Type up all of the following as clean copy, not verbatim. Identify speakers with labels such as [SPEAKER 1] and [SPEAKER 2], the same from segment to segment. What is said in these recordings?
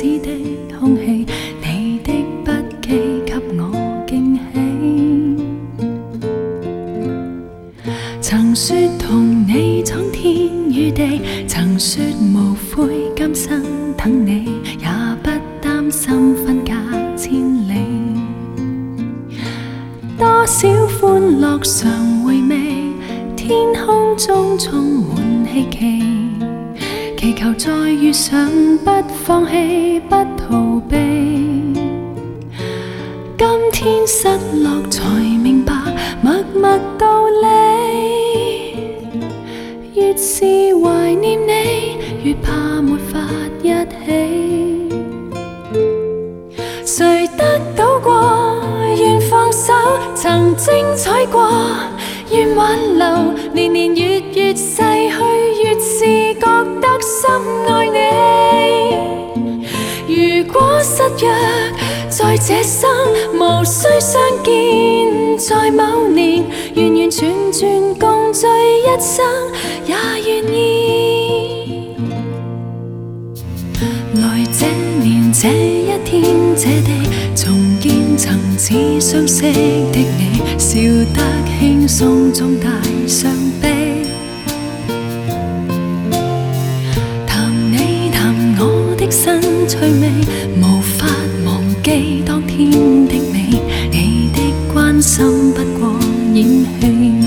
[SPEAKER 1] 似的空氣，你的筆記給我驚喜。曾說同你闖天與地，曾說無悔今生等你，也不擔心分隔千里。多少歡樂常回味，天空中充滿希冀，祈求再遇上，不放棄，不逃避。今天失落才明白默默道理，越是懷念你，越怕沒法一起。誰得到過，願放手，曾精彩過，願挽留，年年月月逝去，越是覺得深愛你。如果失約在這生，無需相見在某年，完完全全共聚一生也願意。來這年這一天這地，重見曾似相識的你，笑得輕鬆中帶傷悲。談你談我的新趣味，無法忘記當天的美，你的關心不過演戲。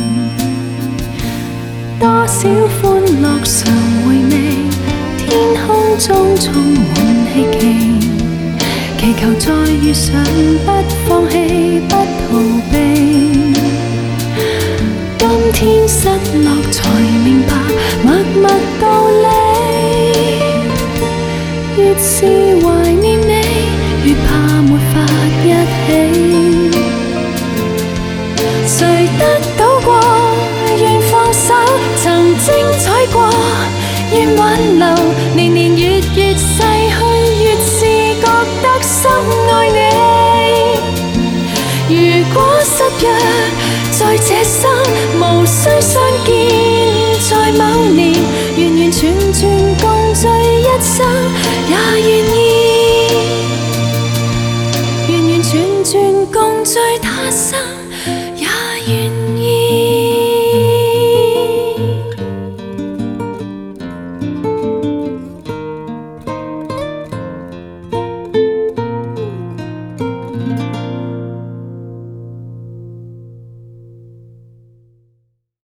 [SPEAKER 1] 多少歡樂常回味，天空中充滿希冀，祈求再遇上，不放棄，不逃避。今天失落才明白默默道理，越是懷念你，越怕沒法一起。誰得到過，願放手，曾精彩過，願挽留，年年月月逝去，越是覺得深愛你。如果失約在這生，無需相見在某年，完完全全共聚一生也願意，完完全全共聚他生。